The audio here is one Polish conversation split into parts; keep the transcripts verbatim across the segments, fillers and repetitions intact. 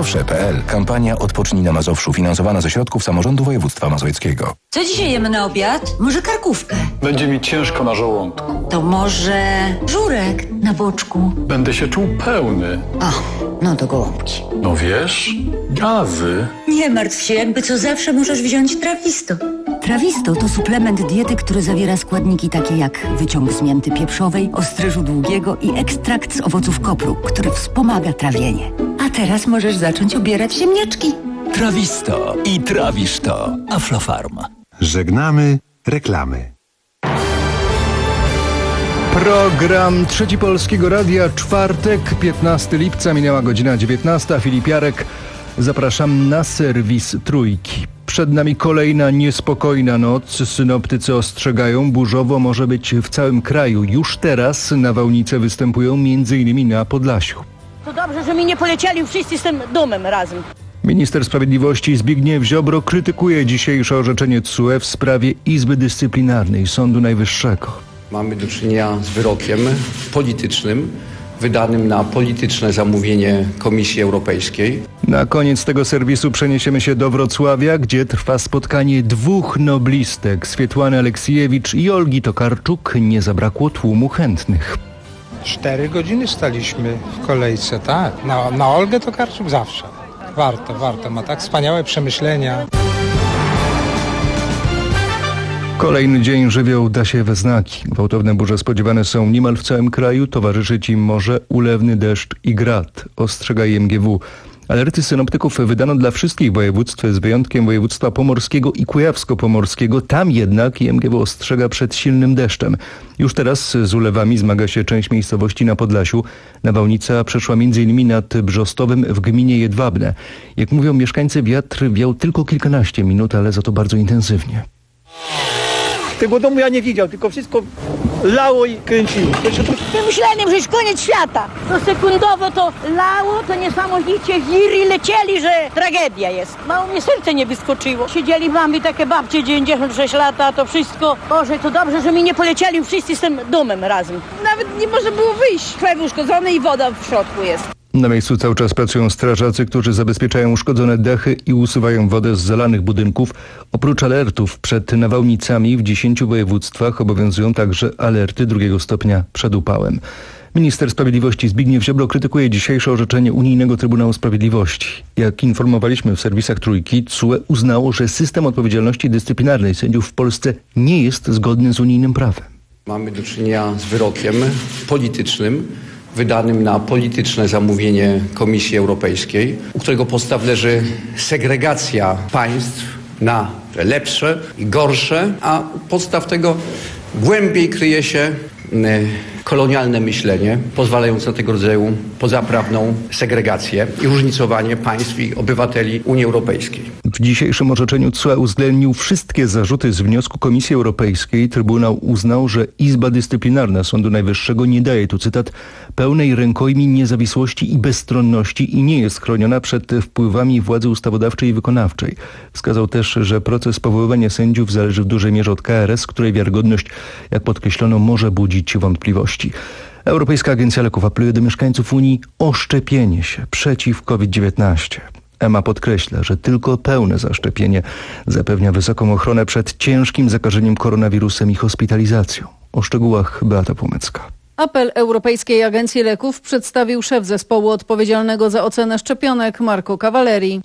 zawsze kropka p l. Kampania Odpocznij na Mazowszu, finansowana ze środków samorządu województwa mazowieckiego. Co dzisiaj jemy na obiad? Może karkówkę? Będzie mi ciężko na żołądku. To może żurek na boczku? Będę się czuł pełny. O, no to gołąbki. No wiesz, gazy. Nie martw się, jakby co zawsze możesz wziąć Trawisto. Trawisto to suplement diety, który zawiera składniki takie jak wyciąg z mięty pieprzowej, ostryżu długiego i ekstrakt z owoców kopru, który wspomaga trawienie. A teraz możesz zacząć ubierać ziemniaczki. Trawisto i trawisz to. Aflofarm. Żegnamy reklamy. Program Trzeci Polskiego Radia, czwartek, piętnastego lipca, minęła godzina dziewiętnasta. Filip Jarek, zapraszam na serwis Trójki. Przed nami kolejna niespokojna noc. Synoptycy ostrzegają, burzowo może być w całym kraju. Już teraz nawałnice występują między innymi na Podlasiu. To dobrze, że mi nie polecieli wszyscy z tym domem razem. Minister Sprawiedliwości Zbigniew Ziobro krytykuje dzisiejsze orzeczenie T S U E w sprawie Izby Dyscyplinarnej Sądu Najwyższego. Mamy do czynienia z wyrokiem politycznym, wydanym na polityczne zamówienie Komisji Europejskiej. Na koniec tego serwisu przeniesiemy się do Wrocławia, gdzie trwa spotkanie dwóch noblistek, Swietłany Aleksijewicz i Olgi Tokarczuk. Nie zabrakło tłumu chętnych. Cztery godziny staliśmy w kolejce, tak. Na, na Olgę Tokarczuk zawsze. Warto, warto. Ma tak wspaniałe przemyślenia. Kolejny dzień żywioł da się we znaki. Gwałtowne burze spodziewane są niemal w całym kraju. Towarzyszyć im może ulewny deszcz i grad, ostrzega I M G W. Alerty synoptyków wydano dla wszystkich województw z wyjątkiem województwa pomorskiego i kujawsko-pomorskiego. Tam jednak I M G W ostrzega przed silnym deszczem. Już teraz z ulewami zmaga się część miejscowości na Podlasiu. Nawałnica przeszła między innymi nad Brzostowem w gminie Jedwabne. Jak mówią mieszkańcy, wiatr wiał tylko kilkanaście minut, ale za to bardzo intensywnie. Tego domu ja nie widział, tylko wszystko lało i kręciło. Myślałem, że już koniec świata. To sekundowo to lało, to niesamowicie wiry lecieli, że tragedia jest. Mało mnie serce nie wyskoczyło. Siedzieli mamy takie babcie dziewięćdziesiąt sześć lat, a to wszystko. Boże, to dobrze, że mi nie polecieli wszyscy z tym domem razem. Nawet nie może było wyjść. Chleb uszkodzony i woda w środku jest. Na miejscu cały czas pracują strażacy, którzy zabezpieczają uszkodzone dachy i usuwają wodę z zalanych budynków. Oprócz alertów przed nawałnicami w dziesięciu województwach obowiązują także alerty drugiego stopnia przed upałem. Minister Sprawiedliwości Zbigniew Ziobro krytykuje dzisiejsze orzeczenie Unijnego Trybunału Sprawiedliwości. Jak informowaliśmy w serwisach Trójki, T S U E uznało, że system odpowiedzialności dyscyplinarnej sędziów w Polsce nie jest zgodny z unijnym prawem. Mamy do czynienia z wyrokiem politycznym, wydanym na polityczne zamówienie Komisji Europejskiej, u którego podstaw leży segregacja państw na lepsze i gorsze, a u podstaw tego głębiej kryje się kolonialne myślenie pozwalające na tego rodzaju pozaprawną segregację i różnicowanie państw i obywateli Unii Europejskiej. W dzisiejszym orzeczeniu T S U E uwzględnił wszystkie zarzuty z wniosku Komisji Europejskiej. Trybunał uznał, że Izba Dyscyplinarna Sądu Najwyższego nie daje, tu cytat, pełnej rękojmi niezawisłości i bezstronności i nie jest chroniona przed wpływami władzy ustawodawczej i wykonawczej. Wskazał też, że proces powoływania sędziów zależy w dużej mierze od K R S, której wiarygodność, jak podkreślono, może budzić wątpliwości. Europejska Agencja Leków apeluje do mieszkańców Unii o szczepienie się przeciw COVID dziewiętnaście. E M A podkreśla, że tylko pełne zaszczepienie zapewnia wysoką ochronę przed ciężkim zakażeniem koronawirusem i hospitalizacją. O szczegółach Beata Płomecka. Apel Europejskiej Agencji Leków przedstawił szef zespołu odpowiedzialnego za ocenę szczepionek Marco Cavalleri.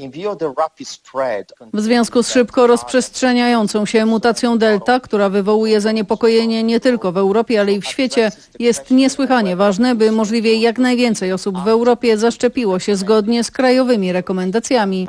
W związku z szybko rozprzestrzeniającą się mutacją Delta, która wywołuje zaniepokojenie nie tylko w Europie, ale i w świecie, jest niesłychanie ważne, by możliwie jak najwięcej osób w Europie zaszczepiło się zgodnie z krajowymi rekomendacjami.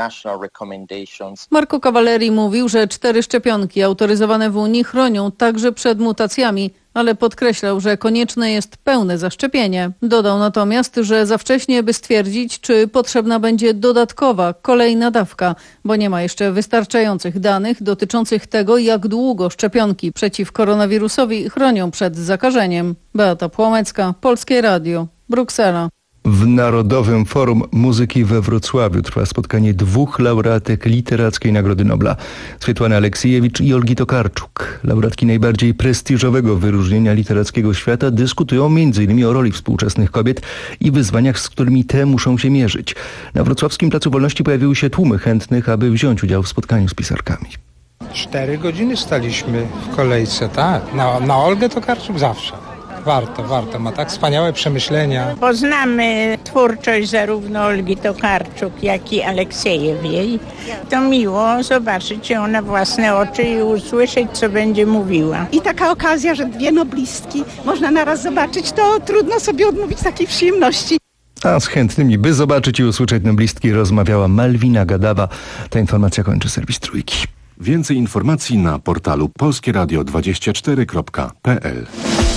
Marco Cavalleri mówił, że cztery szczepionki autoryzowane w Unii chronią także przed mutacjami, ale podkreślał, że konieczne jest pełne zaszczepienie. Dodał natomiast, że za wcześnie, by stwierdzić, czy potrzebna będzie dodatkowa, kolejna dawka, bo nie ma jeszcze wystarczających danych dotyczących tego, jak długo szczepionki przeciw koronawirusowi chronią przed zakażeniem. Beata Płomecka, Polskie Radio, Bruksela. W Narodowym Forum Muzyki we Wrocławiu trwa spotkanie dwóch laureatek Literackiej Nagrody Nobla. Swietłany Aleksijewicz i Olgi Tokarczuk. Laureatki najbardziej prestiżowego wyróżnienia literackiego świata dyskutują między innymi o roli współczesnych kobiet i wyzwaniach, z którymi te muszą się mierzyć. Na Wrocławskim Placu Wolności pojawiły się tłumy chętnych, aby wziąć udział w spotkaniu z pisarkami. Cztery godziny staliśmy w kolejce, tak. Na, na Olgę Tokarczuk zawsze. Warto, warto. Ma tak wspaniałe przemyślenia. Poznamy twórczość zarówno Olgi Tokarczuk, jak i Aleksiejewej. To miło zobaczyć ją na własne oczy i usłyszeć, co będzie mówiła. I taka okazja, że dwie noblistki można naraz zobaczyć, to trudno sobie odmówić takiej przyjemności. A z chętnymi, by zobaczyć i usłyszeć noblistki, rozmawiała Malwina Gadawa. Ta informacja kończy serwis Trójki. Więcej informacji na portalu polskie radio dwadzieścia cztery kropka p l.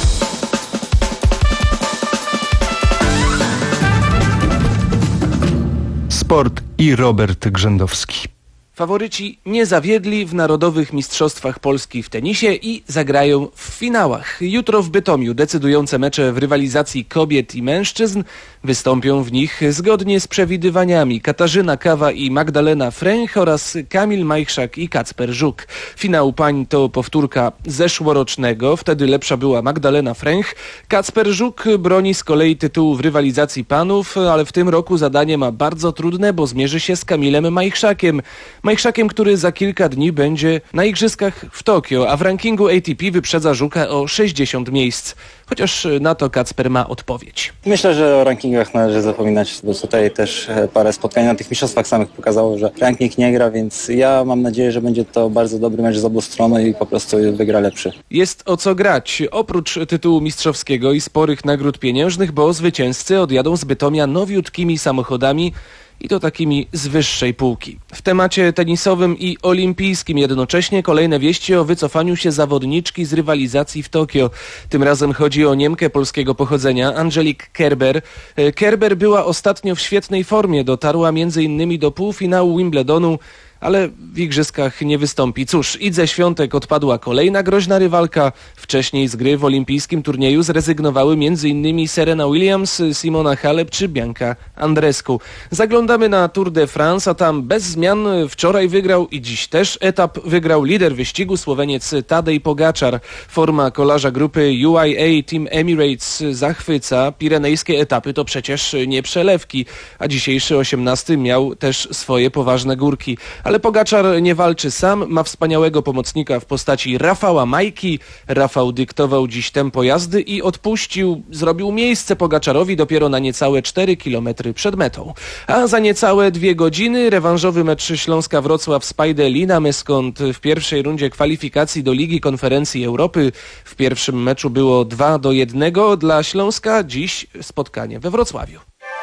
Sport i Robert Grzędowski. Faworyci nie zawiedli w Narodowych Mistrzostwach Polski w tenisie i zagrają w finałach. Jutro w Bytomiu decydujące mecze w rywalizacji kobiet i mężczyzn. Wystąpią w nich zgodnie z przewidywaniami Katarzyna Kawa i Magdalena Fręch oraz Kamil Majchrzak i Kacper Żuk. Finał pań to powtórka zeszłorocznego, wtedy lepsza była Magdalena Fręch. Kacper Żuk broni z kolei tytułu w rywalizacji panów, ale w tym roku zadanie ma bardzo trudne, bo zmierzy się z Kamilem Majchrzakiem. Majchrzakiem, który za kilka dni będzie na igrzyskach w Tokio, a w rankingu A T P wyprzedza Żuka o sześćdziesiąt miejsc. Chociaż na to Kacper ma odpowiedź. Myślę, że o rankingach należy zapominać, bo tutaj też parę spotkań na tych mistrzostwach samych pokazało, że ranking nie gra, więc ja mam nadzieję, że będzie to bardzo dobry mecz z obu stron i po prostu wygra lepszy. Jest o co grać, oprócz tytułu mistrzowskiego i sporych nagród pieniężnych, bo zwycięzcy odjadą z Bytomia nowiutkimi samochodami, i to takimi z wyższej półki. W temacie tenisowym i olimpijskim jednocześnie kolejne wieści o wycofaniu się zawodniczki z rywalizacji w Tokio. Tym razem chodzi o Niemkę polskiego pochodzenia, Angelique Kerber. Kerber była ostatnio w świetnej formie, dotarła między innymi do półfinału Wimbledonu, ale w igrzyskach nie wystąpi. Cóż, Idze Świątek odpadła kolejna groźna rywalka. Wcześniej z gry w olimpijskim turnieju zrezygnowały między innymi Serena Williams, Simona Halep czy Bianca Andreescu. Zaglądamy na Tour de France, a tam bez zmian wczoraj wygrał i dziś też etap wygrał lider wyścigu, Słoweniec Tadej Pogaczar. Forma kolarza grupy U I A Team Emirates zachwyca. Pirenejskie etapy to przecież nie przelewki, a dzisiejszy osiemnasty miał też swoje poważne górki. Ale Pogaczar nie walczy sam, ma wspaniałego pomocnika w postaci Rafała Majki. Rafał dyktował dziś tempo jazdy i odpuścił, zrobił miejsce Pogaczarowi dopiero na niecałe cztery kilometry przed metą. A za niecałe dwie godziny rewanżowy mecz Śląska-Wrocław Spajde Linamy, skąd w pierwszej rundzie kwalifikacji do Ligi Konferencji Europy w pierwszym meczu było dwa do jednego dla Śląska. Dziś spotkanie we Wrocławiu.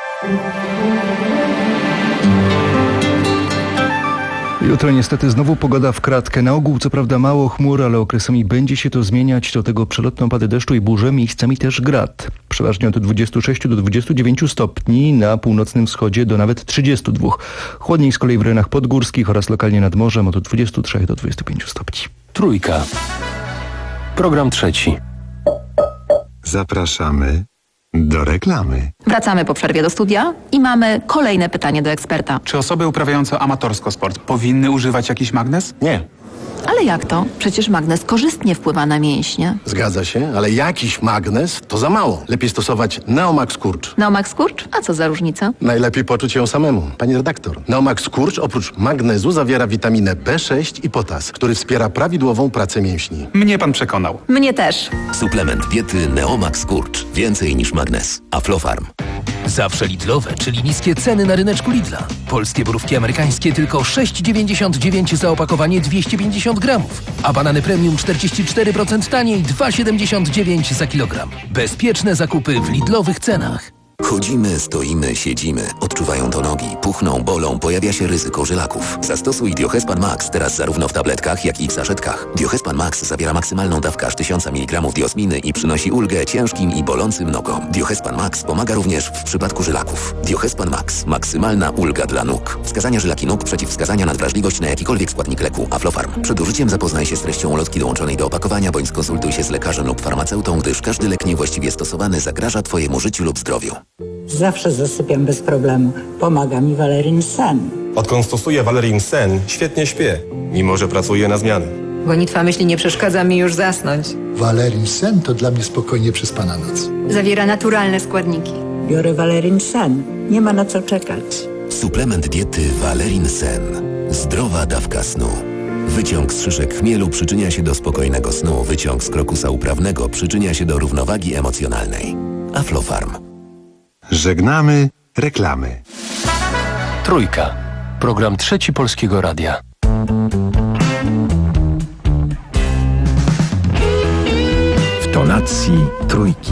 Jutro niestety znowu pogoda w kratkę. Na ogół co prawda mało chmur, ale okresami będzie się to zmieniać. Do tego przelotne opady deszczu i burze, miejscami też grad. Przeważnie od dwudziestu sześciu do dwudziestu dziewięciu stopni, na północnym wschodzie do nawet trzydziestu dwóch. Chłodniej z kolei w rejonach podgórskich oraz lokalnie nad morzem od dwudziestu trzech do dwudziestu pięciu stopni. Trójka. Program trzeci. Zapraszamy do reklamy. Wracamy po przerwie do studia i mamy kolejne pytanie do eksperta. Czy osoby uprawiające amatorsko sport powinny używać jakiś magnez? Nie. Ale jak to? Przecież magnez korzystnie wpływa na mięśnie. Zgadza się, ale jakiś magnez to za mało. Lepiej stosować Neomax Skurcz. Neomax Skurcz? A co za różnica? Najlepiej poczuć ją samemu. Pani redaktor, Neomax Skurcz oprócz magnezu zawiera witaminę B sześć i potas, który wspiera prawidłową pracę mięśni. Mnie pan przekonał. Mnie też. Suplement diety Neomax Skurcz. Więcej niż magnez. Aflofarm. Zawsze Lidlowe, czyli niskie ceny na ryneczku Lidla. Polskie borówki amerykańskie tylko sześć dziewięćdziesiąt dziewięć za opakowanie dwieście pięćdziesiąt gramów, a banany premium czterdzieści cztery procent taniej dwa siedemdziesiąt dziewięć za kilogram. Bezpieczne zakupy w Lidlowych cenach. Chodzimy, stoimy, siedzimy. Odczuwają to nogi, puchną, bolą, pojawia się ryzyko żylaków. Zastosuj Diohespan Max teraz zarówno w tabletkach, jak i w saszetkach. Diohespan Max zawiera maksymalną dawkę aż tysiąc miligramów diosminy i przynosi ulgę ciężkim i bolącym nogom. Diohespan Max pomaga również w przypadku żylaków. Diohespan Max. Maksymalna ulga dla nóg. Wskazania żylaki nóg, przeciwwskazania na wrażliwość na jakikolwiek składnik leku. Aflofarm. Przed użyciem zapoznaj się z treścią ulotki dołączonej do opakowania, bądź skonsultuj się z lekarzem lub farmaceutą, gdyż każdy lek niewłaściwie stosowany zagraża Twojemu życiu lub zdrowiu. Zawsze zasypiam bez problemu. Pomaga mi Valerin Sen. Odkąd stosuję Valerin Sen, świetnie śpię, mimo że pracuję na zmiany. Gonitwa myśli nie przeszkadza mi już zasnąć. Valerin Sen to dla mnie spokojnie przespana noc. Zawiera naturalne składniki. Biorę Valerin Sen. Nie ma na co czekać. Suplement diety Valerin Sen. Zdrowa dawka snu. Wyciąg z szyszek chmielu przyczynia się do spokojnego snu. Wyciąg z krokusa uprawnego przyczynia się do równowagi emocjonalnej. Aflofarm. Żegnamy reklamy. Trójka. Program Trzeci Polskiego Radia. W tonacji trójki.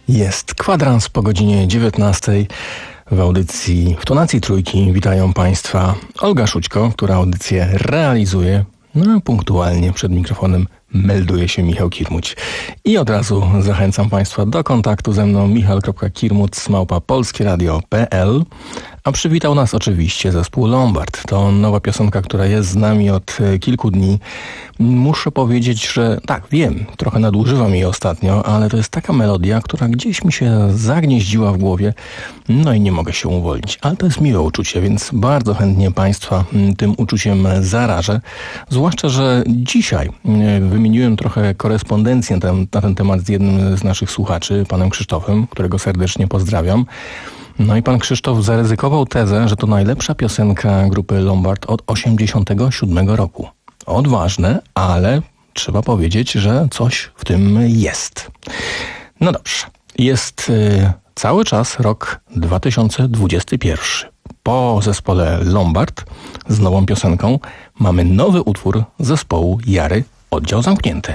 Jest kwadrans po godzinie dziewiętnastej. W audycji w tonacji trójki witają Państwa Olga Szućko, która audycję realizuje. No a punktualnie przed mikrofonem melduje się Michał Kirmuć. I od razu zachęcam Państwa do kontaktu ze mną michał kropka kirmuc małpa polskieradio kropka p l. A przywitał nas oczywiście zespół Lombard. To nowa piosenka, która jest z nami od kilku dni. Muszę powiedzieć, że tak, wiem, trochę nadużywam jej ostatnio, ale to jest taka melodia, która gdzieś mi się zagnieździła w głowie, no i nie mogę się uwolnić. Ale to jest miłe uczucie, więc bardzo chętnie Państwa tym uczuciem zarażę. Zwłaszcza, że dzisiaj wymieniłem trochę korespondencję na ten, na ten temat z jednym z naszych słuchaczy, panem Krzysztofem, którego serdecznie pozdrawiam. No i pan Krzysztof zaryzykował tezę, że to najlepsza piosenka grupy Lombard od osiemdziesiątego siódmego roku. Odważne, ale trzeba powiedzieć, że coś w tym jest. No dobrze, jest y, cały czas rok dwa tysiące dwudziesty pierwszy. Po zespole Lombard z nową piosenką mamy nowy utwór zespołu Jary, Oddział Zamknięty.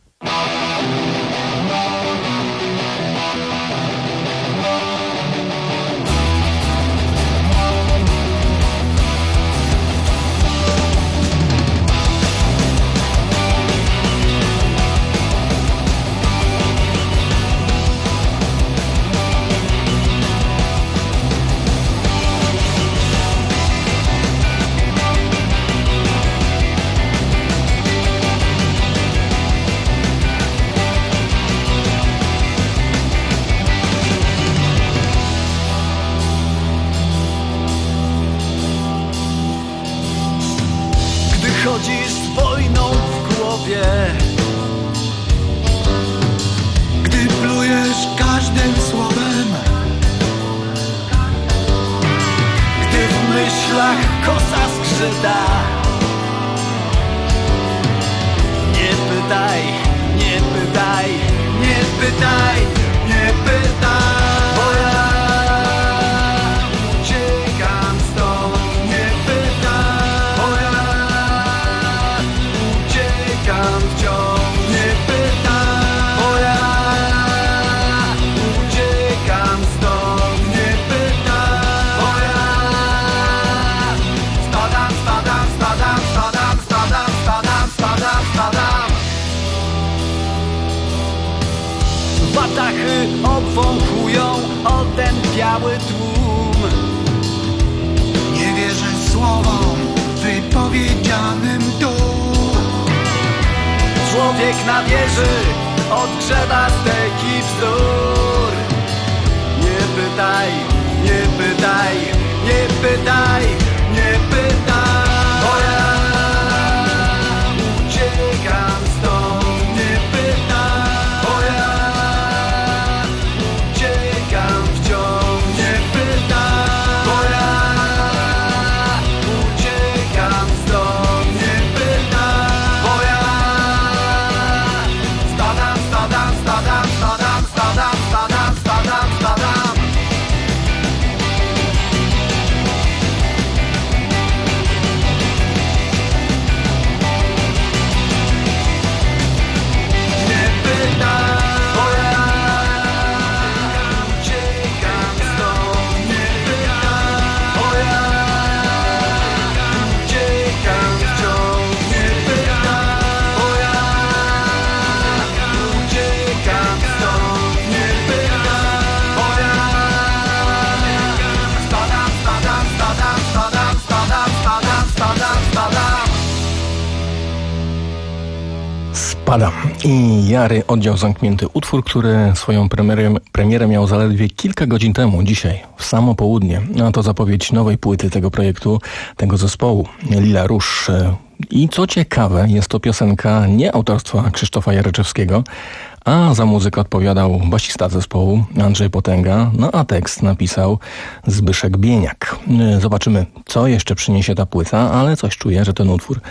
Obwąchują otępiały tłum. Nie wierzę słowom wypowiedzianym tu. Człowiek na wieży odgrzewa steki bzdur. Nie pytaj, nie pytaj, nie pytaj, nie pytaj. Bo ja uciekam stąd, nie pytaj. Bo ja uciekam wciąż, nie pytaj. Bo ja uciekam stąd, nie pytaj. Bo ja spadam, spadam, spadam, spadam, spadam, spadam, spadam, spadam. Spadam. I Jary, Oddział Zamknięty. Utwór, który swoją premierę, premierę miał zaledwie kilka godzin temu, dzisiaj, w samo południe. A to zapowiedź nowej płyty tego projektu, tego zespołu, Lila Róż. I co ciekawe, jest to piosenka nie autorstwa Krzysztofa Jaryczewskiego, a za muzykę odpowiadał basista zespołu Andrzej Potęga, no a tekst napisał Zbyszek Bieniak. Zobaczymy, co jeszcze przyniesie ta płyta, ale coś czuję, że ten utwór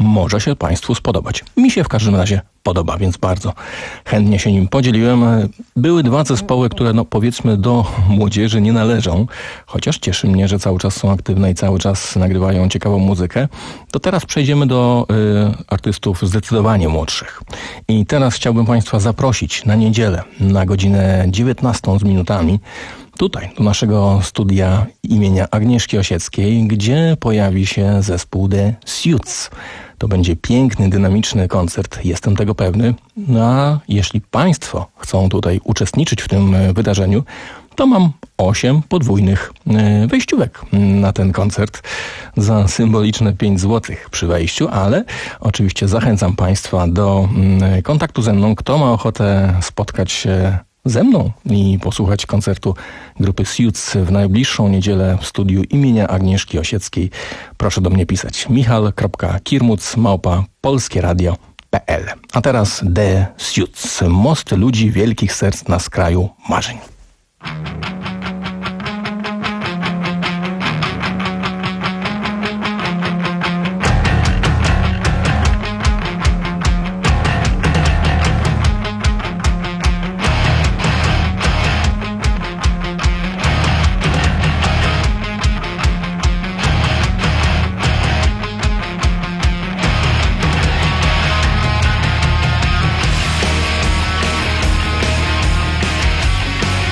może się Państwu spodobać. Mi się w każdym razie podoba, więc bardzo chętnie się nim podzieliłem. Były dwa zespoły, które no powiedzmy do młodzieży nie należą, chociaż cieszy mnie, że cały czas są aktywne i cały czas nagrywają ciekawą muzykę. To teraz przejdziemy do y, artystów zdecydowanie młodszych. I teraz chciałbym Państwa zaprosić na niedzielę na godzinę dziewiętnastą z minutami tutaj, do naszego studia imienia Agnieszki Osieckiej, gdzie pojawi się zespół The Suits. To będzie piękny, dynamiczny koncert, jestem tego pewny. No a jeśli Państwo chcą tutaj uczestniczyć w tym wydarzeniu, to mam osiem podwójnych wejściówek na ten koncert za symboliczne pięć złotych przy wejściu, ale oczywiście zachęcam Państwa do kontaktu ze mną. Kto ma ochotę spotkać się ze mną i posłuchać koncertu grupy Suits w najbliższą niedzielę w studiu imienia Agnieszki Osieckiej, proszę do mnie pisać michal kropka kirmuc małpa polskieradio kropka p l. A teraz The Suits, most ludzi wielkich serc na skraju marzeń. Thank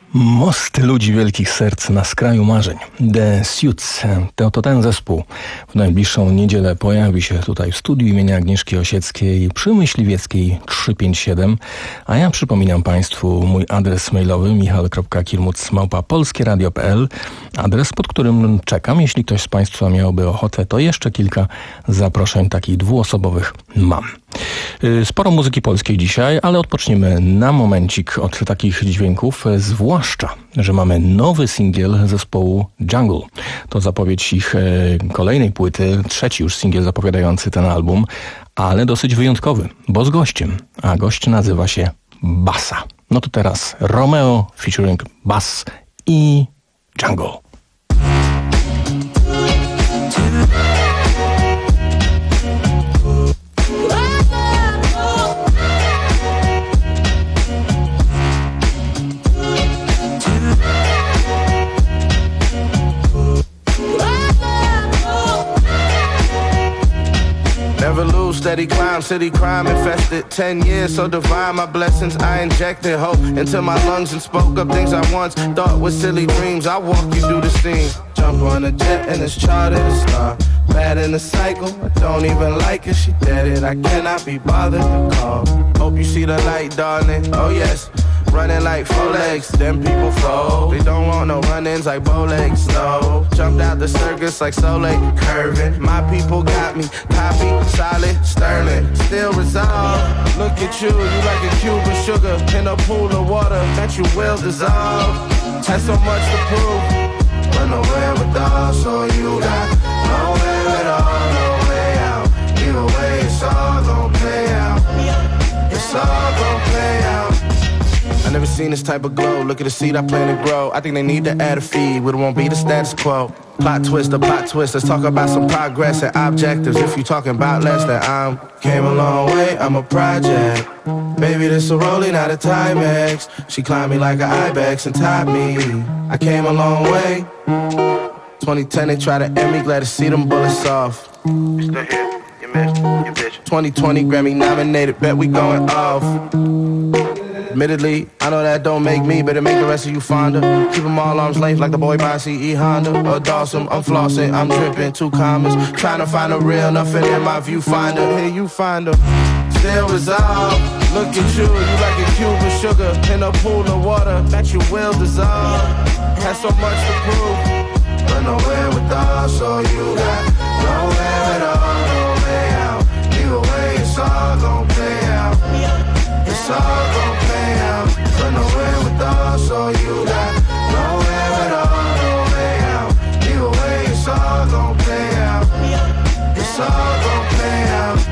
Most ludzi wielkich serc na skraju marzeń. The Suits. To, to ten zespół w najbliższą niedzielę pojawi się tutaj w studiu imienia Agnieszki Osieckiej przy Myśliwieckiej trzysta pięćdziesiąt siedem. A ja przypominam Państwu mój adres mailowy michał kropka kirmuc małpa polskieradio kropka p l. Adres, pod którym czekam. Jeśli ktoś z Państwa miałby ochotę, to jeszcze kilka zaproszeń takich dwuosobowych mam. Sporo muzyki polskiej dzisiaj, ale odpoczniemy na momencik od takich dźwięków, zwłaszcza, że mamy nowy singiel zespołu Jungle. To zapowiedź ich kolejnej płyty, trzeci już singiel zapowiadający ten album, ale dosyć wyjątkowy, bo z gościem, a gość nazywa się Bassa. No to teraz Romeo featuring Bass i Jungle. Never lose, steady climb, city crime infested. Ten years, so divine, my blessings. I injected hope into my lungs and spoke up things I once thought were silly dreams. I walk you through the scene. Jump on a jet and it's charted a star. Bad in the cycle, I don't even like it. She dead it, I cannot be bothered to call. Hope you see the light, darling. Oh yes. Running like four legs, them people fold. They don't want no run-ins like bow legs, no. Jumped out the circus like Soleil, curving. My people got me, copy, solid, sterling. Still resolve, look at you, you like a cube of sugar in a pool of water that you will dissolve. Had so much to prove, but nowhere with all, so you got nowhere at all, no way out. Either way, it's all gon' play out. It's all gon' play out. I never seen this type of glow. Look at the seed I plan to grow. I think they need to add a feed, but it won't be the status quo. Plot twist, a plot twist. Let's talk about some progress and objectives. If you talking about less, then I'm came a long way. I'm a project. Baby, this a rolling out of Timex. She climbed me like an ibex and tied me. I came a long way. twenty ten, they try to end me. Glad to see them bullets off. You still here? You missed. You bitch. twenty twenty Grammy nominated. Bet we going off. Admittedly, I know that don't make me, but it make the rest of you fonder. Keep them all arm's length like the boy by C E Honda or Dawson. I'm flossing, I'm dripping, two commas. Trying to find a real nothing in my viewfinder. Here you find her, still resolve. Look at you, you like a cube of sugar in a pool of water that you will dissolve. Had so much to prove, but nowhere with all, so you got nowhere at all, no way out. Either way, it's all gon' play out. It's all gon' play out, but nowhere with all, so you got nowhere at all, no way out. Either way, it's all gon' play out. It's all gon' play out.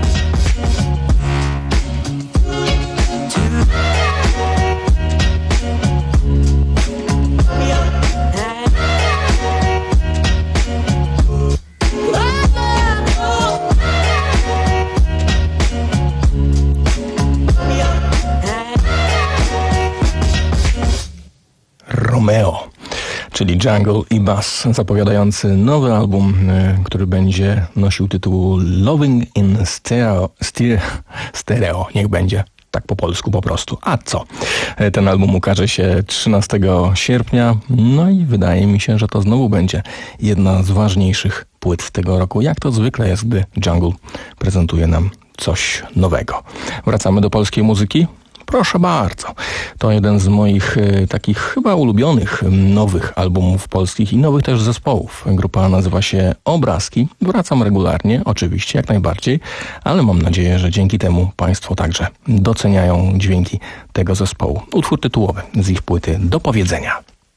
Romeo, czyli Jungle i Bass, zapowiadający nowy album, który będzie nosił tytuł Loving in Stereo, stereo, stereo, niech będzie, tak po polsku po prostu. A co? Ten album ukaże się trzynastego sierpnia, no i wydaje mi się, że to znowu będzie jedna z ważniejszych płyt tego roku, jak to zwykle jest, gdy Jungle prezentuje nam coś nowego. Wracamy do polskiej muzyki. Proszę bardzo. To jeden z moich e, takich chyba ulubionych nowych albumów polskich i nowych też zespołów. Grupa nazywa się Obrazki. Wracam regularnie, oczywiście, jak najbardziej, ale mam nadzieję, że dzięki temu Państwo także doceniają dźwięki tego zespołu. Utwór tytułowy z ich płyty Do powiedzenia.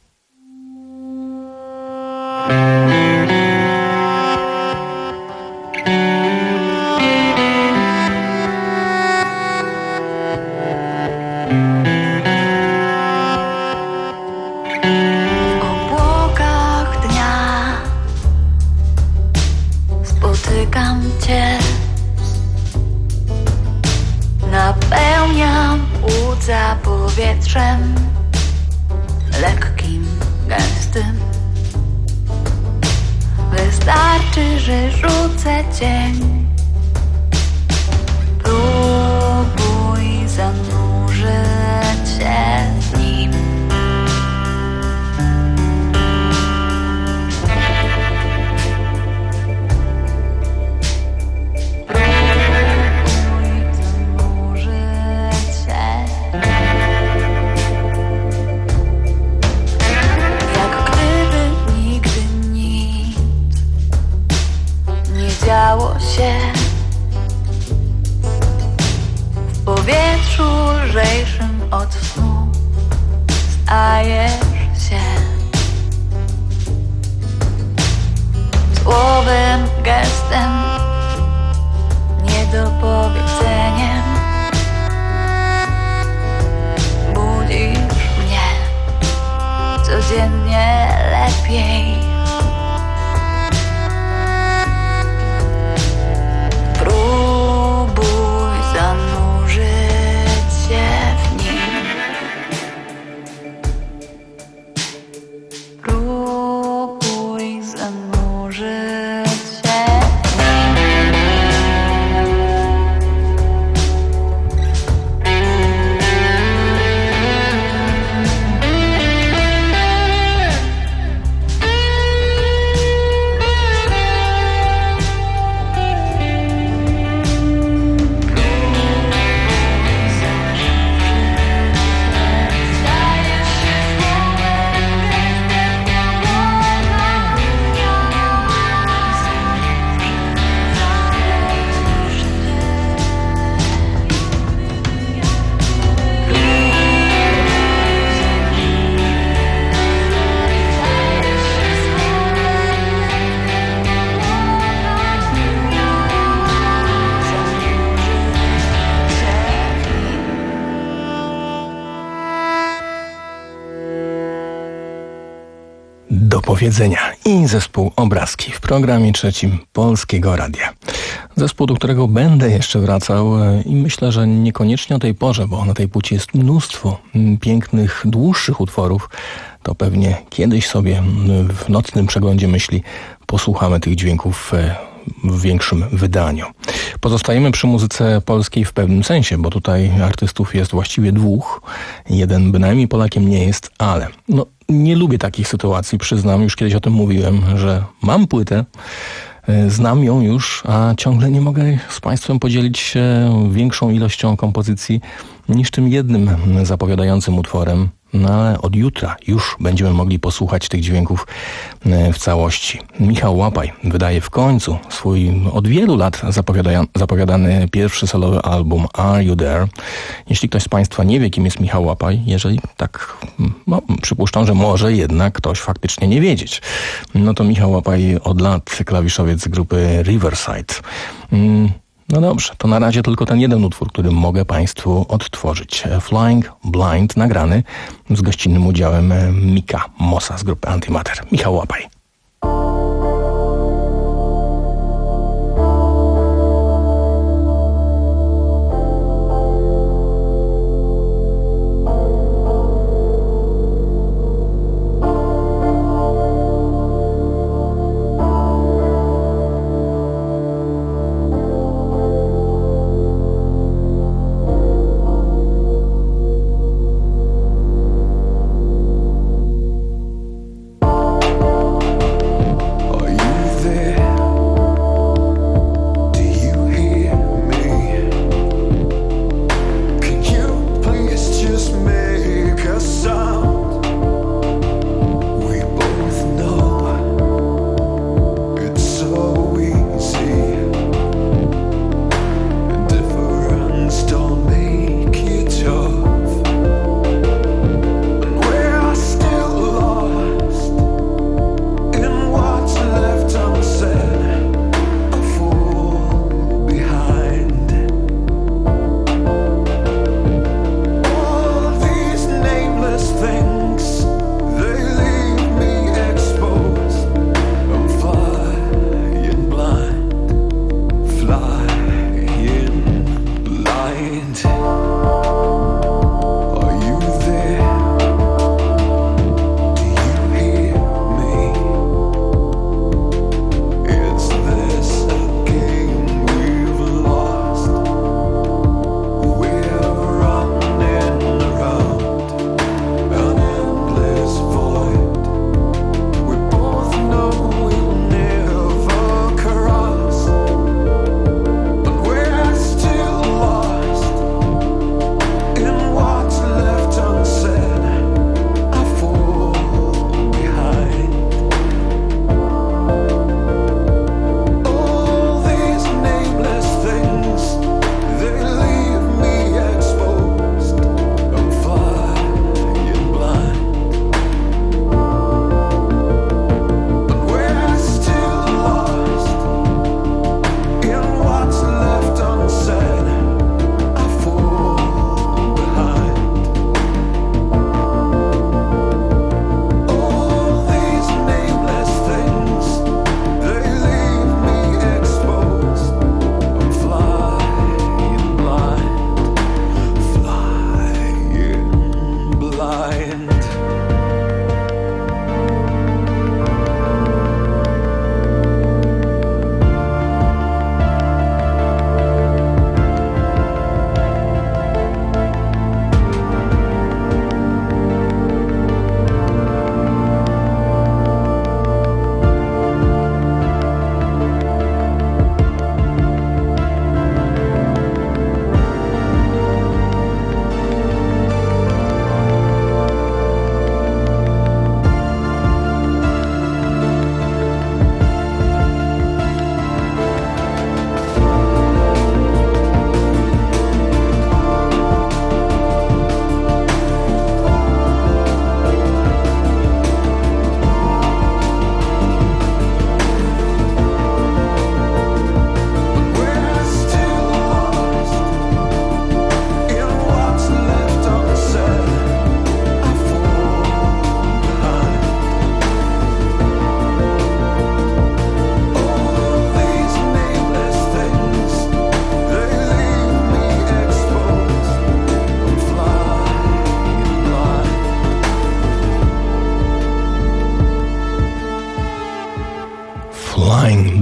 Spotykam Cię, napełniam płuca powietrzem lekkim, gęstym. Wystarczy, że rzucę cień. Próbuj zanurzyć się w nim. lżejszym od snu stajesz się. Słowem, gestem, niedopowiedzeniem budzisz mnie codziennie lepiej. Próbuj zanurzyć się w nim. Próbuj zanurzyć się w nim. Do powiedzenia i zespół Obrazki w programie trzecim Polskiego Radia. Zespół, do którego będę jeszcze wracał i myślę, że niekoniecznie o tej porze, bo na tej płycie jest mnóstwo pięknych, dłuższych utworów. To pewnie kiedyś sobie w nocnym przeglądzie myśli posłuchamy tych dźwięków w większym wydaniu. Pozostajemy przy muzyce polskiej w pewnym sensie, bo tutaj artystów jest właściwie dwóch. Jeden bynajmniej Polakiem nie jest, ale no, nie lubię takich sytuacji, przyznam, już kiedyś o tym mówiłem, że mam płytę, znam ją już, a ciągle nie mogę z Państwem podzielić się większą ilością kompozycji niż tym jednym zapowiadającym utworem. No ale od jutra już będziemy mogli posłuchać tych dźwięków w całości. Michał Łapaj wydaje w końcu swój od wielu lat zapowiadany pierwszy solowy album Are You There? Jeśli ktoś z Państwa nie wie, kim jest Michał Łapaj, jeżeli tak, no, przypuszczam, że może jednak ktoś faktycznie nie wiedzieć, no to Michał Łapaj od lat klawiszowiec grupy Riverside. Mm. No dobrze, to na razie tylko ten jeden utwór, który mogę Państwu odtworzyć. Flying Blind, nagrany z gościnnym udziałem Mika Mossa z grupy Antimatter. Michał Łapaj.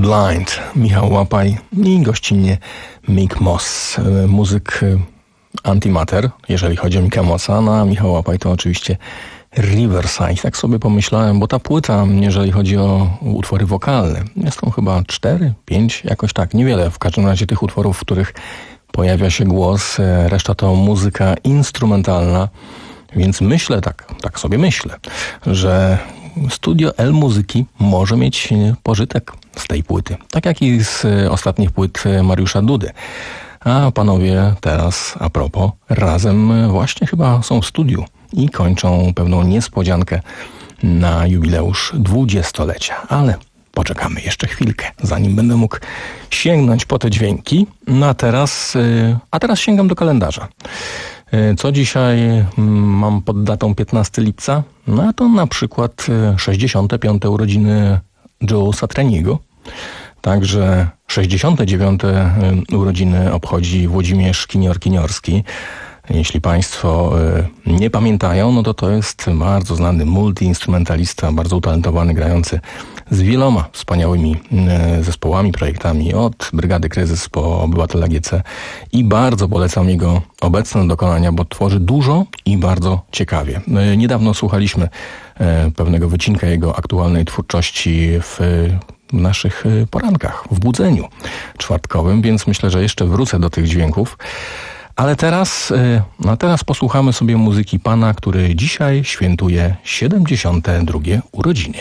Blind, Michał Łapaj i gościnnie Mick Moss, muzyk Antimatter, jeżeli chodzi o Micka Mossa, no a Michał Łapaj to oczywiście Riverside. Tak sobie pomyślałem, bo ta płyta, jeżeli chodzi o utwory wokalne, jest tam chyba cztery, pięć, jakoś tak, niewiele w każdym razie tych utworów, w których pojawia się głos, reszta to muzyka instrumentalna, więc myślę, tak, tak sobie myślę, że Studio L Muzyki może mieć pożytek z tej płyty, tak jak i z ostatnich płyt Mariusza Dudy. A panowie teraz, a propos, razem właśnie chyba są w studiu i kończą pewną niespodziankę na jubileusz dwudziestolecia. Ale poczekamy jeszcze chwilkę, zanim będę mógł sięgnąć po te dźwięki. No a teraz, a teraz sięgam do kalendarza. Co dzisiaj mam pod datą piętnastego lipca? No to na przykład sześćdziesiąte piąte urodziny Joe Satrianiego. Także sześćdziesiąte dziewiąte urodziny obchodzi Włodzimierz Kinior-Kiniorski. Jeśli państwo nie pamiętają, no to to jest bardzo znany multiinstrumentalista, bardzo utalentowany, grający z wieloma wspaniałymi zespołami, projektami, od Brygady Kryzys po Obywatela G C, i bardzo polecam jego obecne dokonania, bo tworzy dużo i bardzo ciekawie. Niedawno słuchaliśmy pewnego wycinka jego aktualnej twórczości w naszych porankach, w budzeniu czwartkowym, więc myślę, że jeszcze wrócę do tych dźwięków. Ale teraz, no teraz posłuchamy sobie muzyki pana, który dzisiaj świętuje siedemdziesiąte drugie urodziny.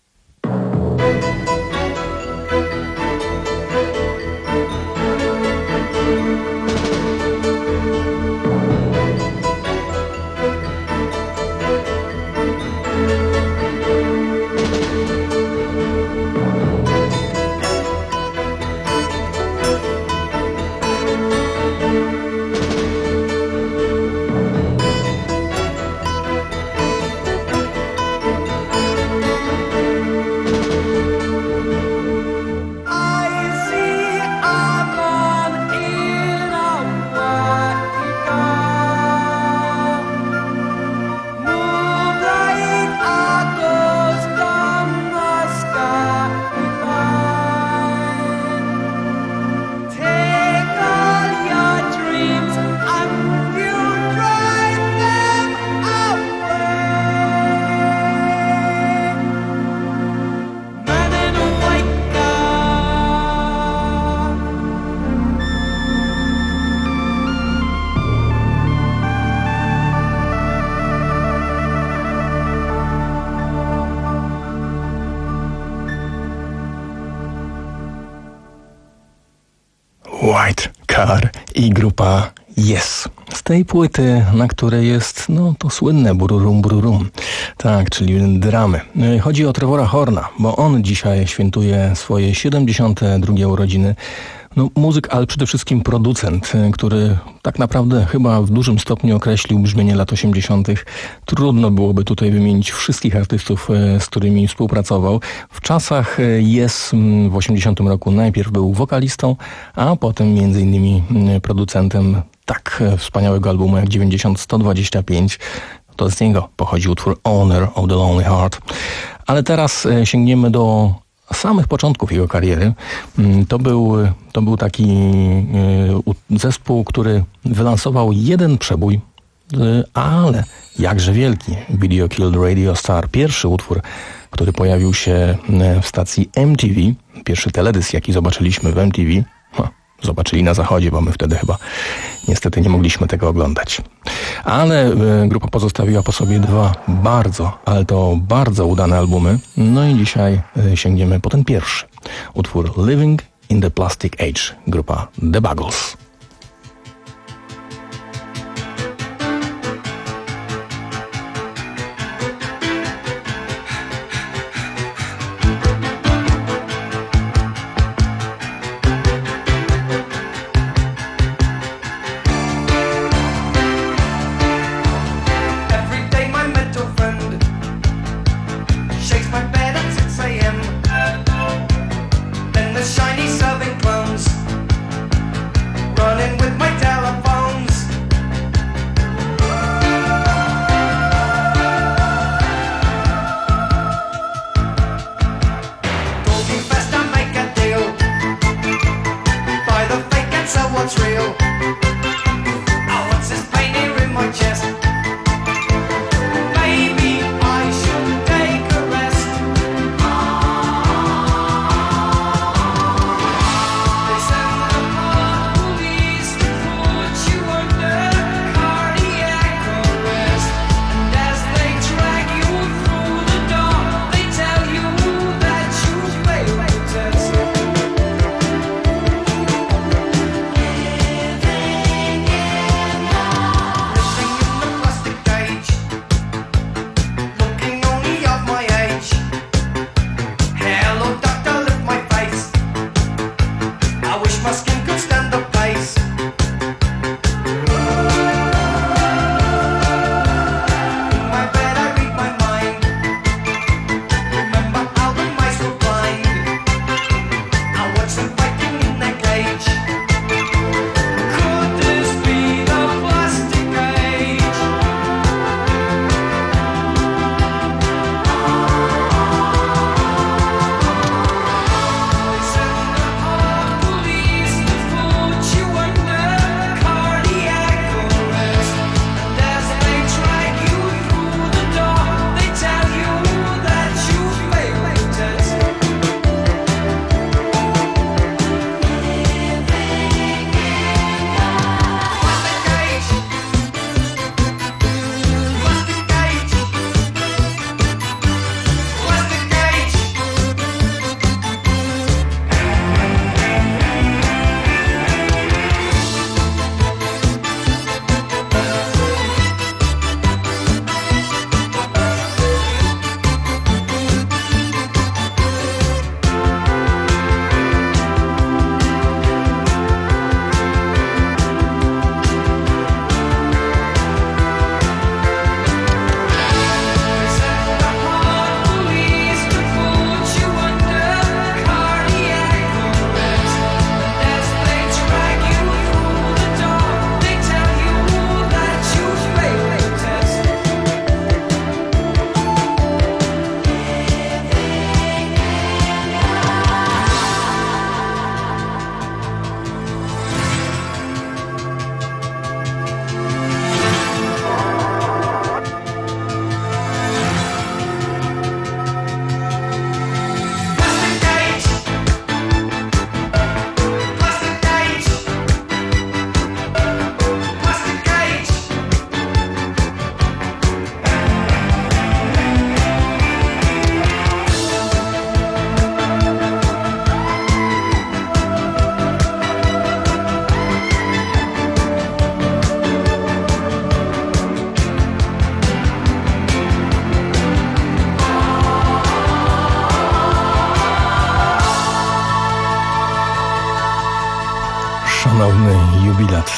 White Car i grupa Yes. Z tej płyty, na której jest, no to słynne bururum bururum. Tak, czyli dramy. Chodzi o Trevora Horna, bo on dzisiaj świętuje swoje siedemdziesiąte drugie urodziny. No, muzyk, ale przede wszystkim producent, który tak naprawdę chyba w dużym stopniu określił brzmienie lat osiemdziesiątych. Trudno byłoby tutaj wymienić wszystkich artystów, z którymi współpracował. W czasach Yes w osiemdziesiątym roku najpierw był wokalistą, a potem między innymi producentem tak wspaniałego albumu jak dziewięćdziesiąt sto dwadzieścia pięć. To z niego pochodzi utwór Owner of the Lonely Heart. Ale teraz sięgniemy do samych początków jego kariery. To był, to był taki zespół, który wylansował jeden przebój, ale jakże wielki. Video Killed Radio Star. Pierwszy utwór, który pojawił się w stacji M T V. Pierwszy teledysk, jaki zobaczyliśmy w M T V. Ha, zobaczyli na zachodzie, bo my wtedy chyba niestety nie mogliśmy tego oglądać. Ale grupa pozostawiła po sobie dwa bardzo, ale to bardzo udane albumy. No i dzisiaj sięgniemy po ten pierwszy. Utwór Living in the Plastic Age. Grupa The Buggles. Run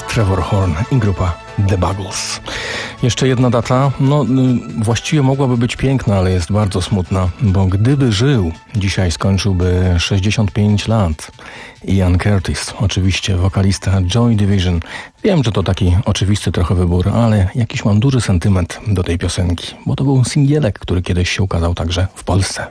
Trevor Horn i grupa The Buggles. Jeszcze jedna data, no właściwie mogłaby być piękna, ale jest bardzo smutna, bo gdyby żył, dzisiaj skończyłby sześćdziesiąt pięć lat. Ian Curtis, oczywiście wokalista Joy Division. Wiem, że to taki oczywisty trochę wybór, ale jakiś mam duży sentyment do tej piosenki, bo to był singielek, który kiedyś się ukazał także w Polsce.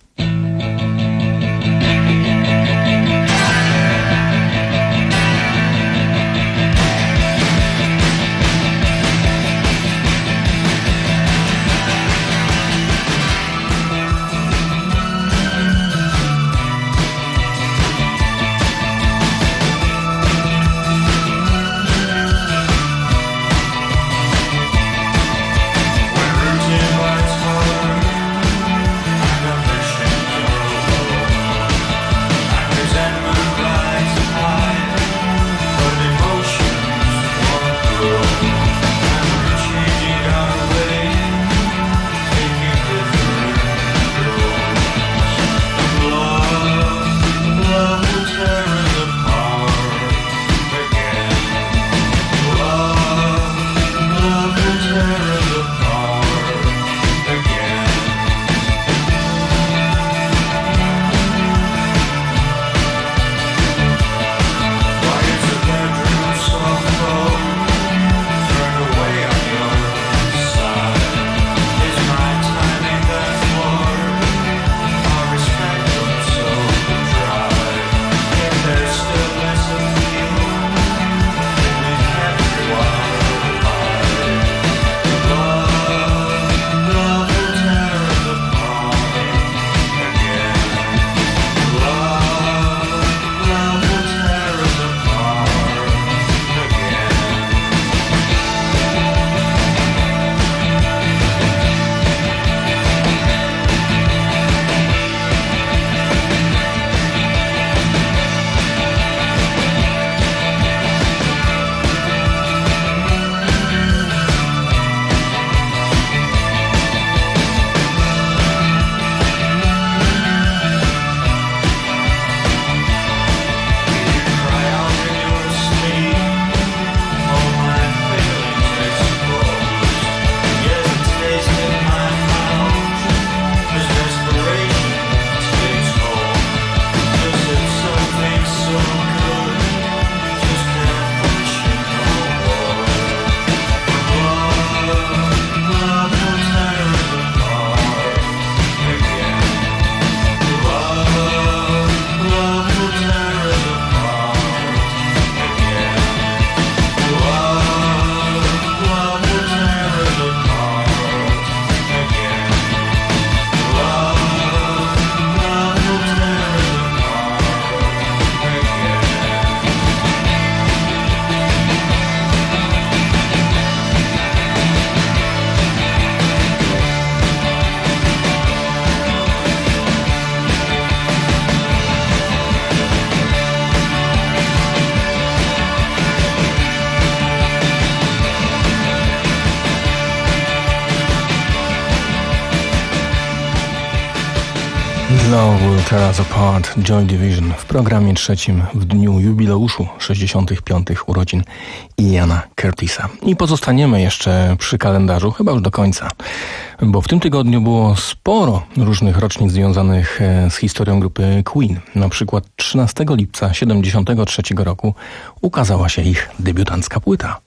Love Will Tear Us Apart, Joy Division w programie trzecim w dniu jubileuszu sześćdziesiątych piątych urodzin Iana Curtisa. I pozostaniemy jeszcze przy kalendarzu, chyba już do końca, bo w tym tygodniu było sporo różnych rocznic związanych z historią grupy Queen. Na przykład trzynastego lipca siedemdziesiątego trzeciego roku ukazała się ich debiutancka płyta.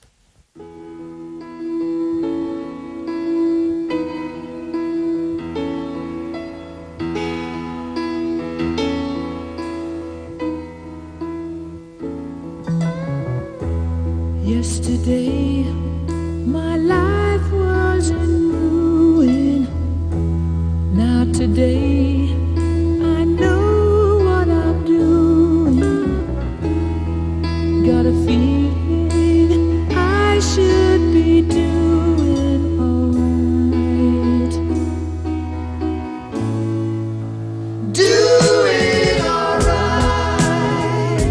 Yesterday, my life was in ruin. Now today, I know what I'm doing. Got a feeling I should be doing alright. Doing alright.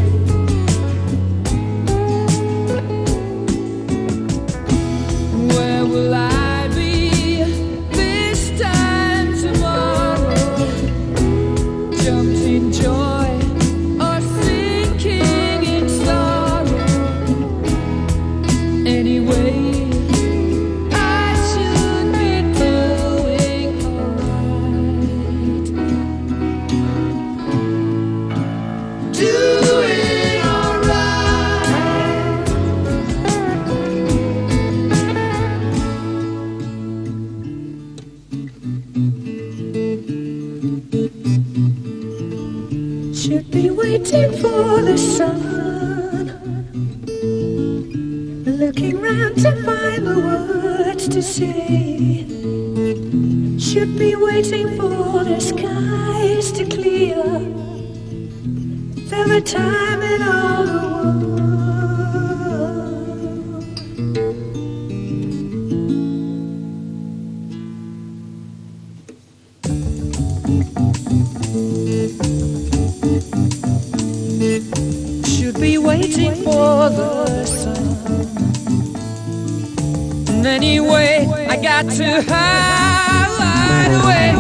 Where will I be this time tomorrow? waiting for the sun, looking round to find the words to say. Should be waiting for the skies to clear. There are time in all the world. Should be waiting for the sun. And anyway, I got to hide away.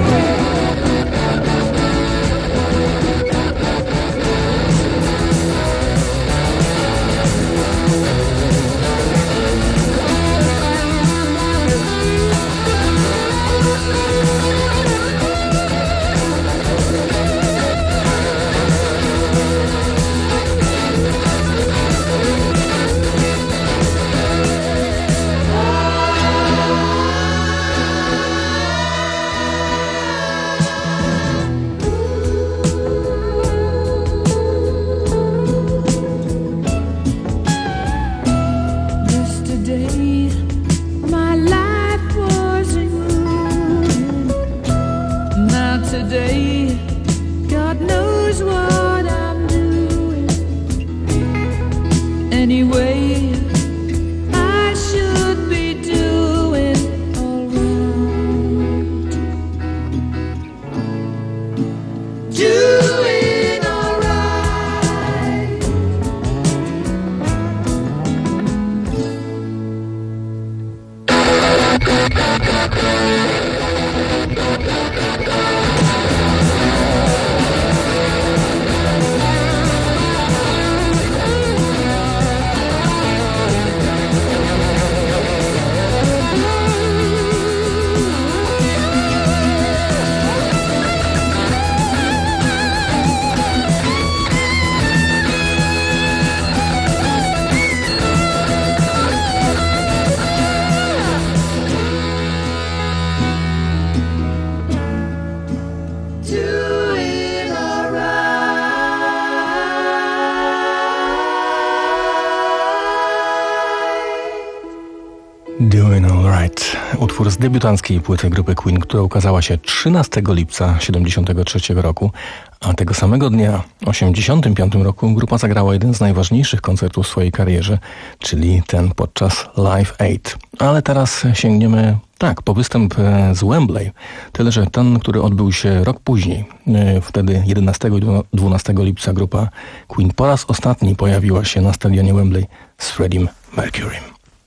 Doing Alright. Utwór z debiutanckiej płyty grupy Queen, która ukazała się trzynastego lipca tysiąc dziewięćset siedemdziesiątego trzeciego roku, a tego samego dnia, w tysiąc dziewięćset osiemdziesiątym piątym roku, grupa zagrała jeden z najważniejszych koncertów w swojej karierze, czyli ten podczas Live Aid. Ale teraz sięgniemy, tak, po występ z Wembley, tyle że ten, który odbył się rok później. Wtedy jedenastego i dwunastego lipca grupa Queen po raz ostatni pojawiła się na stadionie Wembley z Freddiem Mercurym.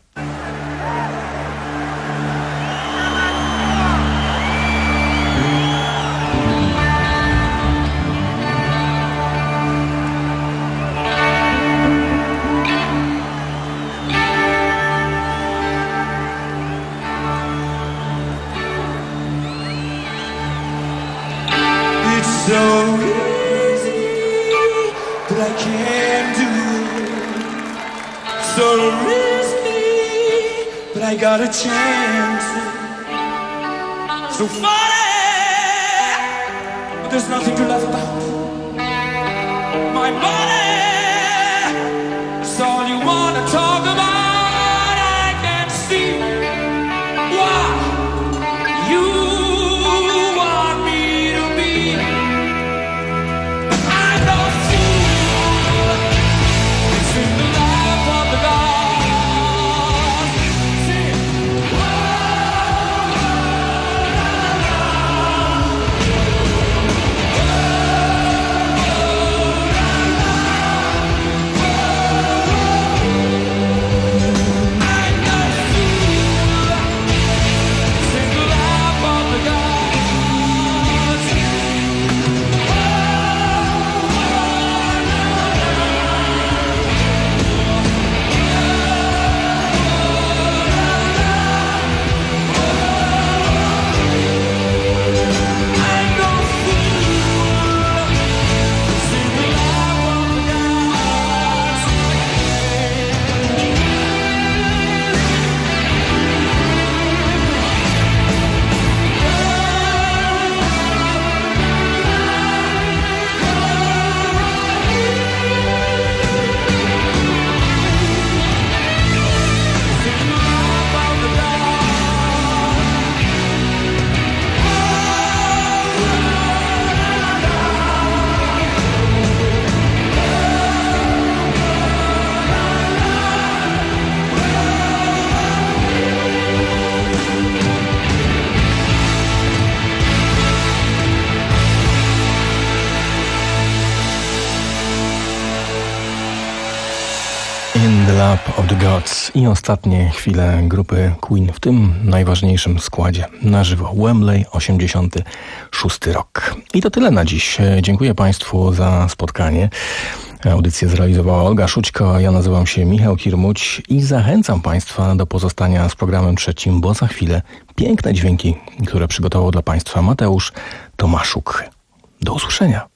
So easy that I can't do it. So risky that I got a chance. So funny, but there's nothing to laugh about. My money is all you wanna talk about. I can see why you koniec i ostatnie chwile grupy Queen w tym najważniejszym składzie na żywo. Wembley, osiemdziesiąty szósty rok. I to tyle na dziś. Dziękuję Państwu za spotkanie. Audycję zrealizowała Olga Szućko, a ja nazywam się Michał Kirmuć i zachęcam Państwa do pozostania z programem trzecim, bo za chwilę piękne dźwięki, które przygotował dla Państwa Mateusz Tomaszuk. Do usłyszenia.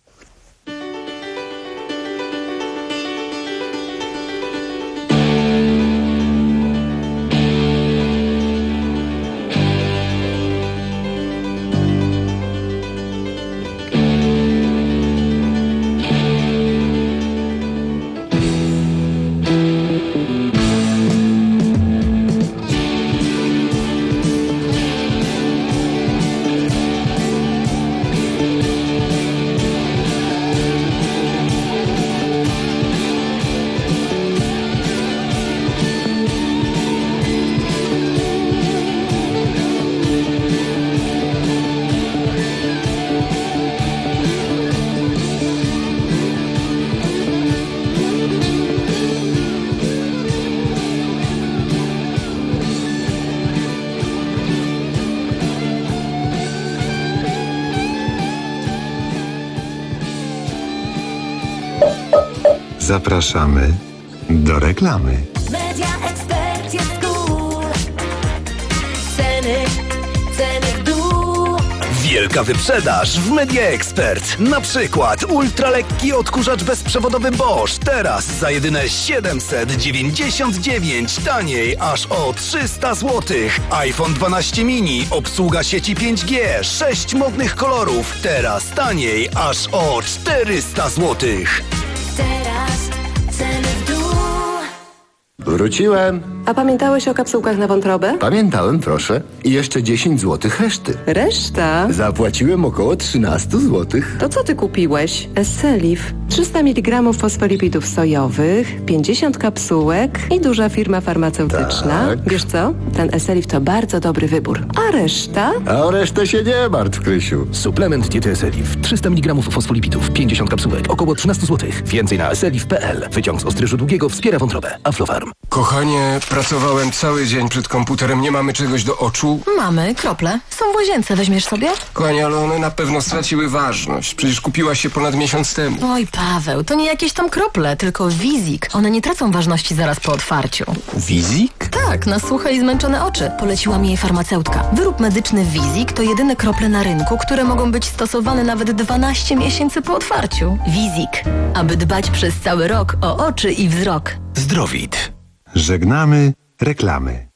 Zapraszamy do reklamy. Media Expert jest cool. Ceny, ceny w dół. Wielka wyprzedaż w Media Expert. Na przykład ultralekki odkurzacz bezprzewodowy Bosch. Teraz za jedyne siedemset dziewięćdziesiąt dziewięć. Taniej aż o trzysta złotych. iPhone dwanaście mini. Obsługa sieci pięć G. sześć modnych kolorów. Teraz taniej aż o czterysta złotych. Teraz ceny w dół. Wróciłem. A pamiętałeś o kapsułkach na wątrobę? Pamiętałem, proszę. I jeszcze dziesięć złotych reszty. Reszta? Zapłaciłem około trzynaście złotych. To co ty kupiłeś? Esselif. trzysta miligramów fosfolipidów sojowych, pięćdziesiąt kapsułek i duża firma farmaceutyczna. Tak. Wiesz co? Ten Esselif to bardzo dobry wybór. A reszta? A o resztę się nie martw, Krysiu. Suplement diety Esselif. trzysta miligramów fosfolipidów, pięćdziesiąt kapsułek, około trzynaście złotych. Więcej na esselif kropka p l. Wyciąg z ostryżu długiego wspiera wątrobę. Aflofarm. Kochanie, pracowałem cały dzień przed komputerem. Nie mamy czegoś do oczu? Mamy, krople. Są w łazience, weźmiesz sobie? Kochanie, ale one na pewno straciły ważność. Przecież kupiłaś się ponad miesiąc temu. Oj, Paweł, to nie jakieś tam krople, tylko Wizik. One nie tracą ważności zaraz po otwarciu. Wizik? Tak, na suche i zmęczone oczy. Poleciła mi jej farmaceutka. Wyrób medyczny Wizik to jedyne krople na rynku, które mogą być stosowane nawet dwanaście miesięcy po otwarciu. Wizik. Aby dbać przez cały rok o oczy i wzrok. Zdrowit. Żegnamy reklamy.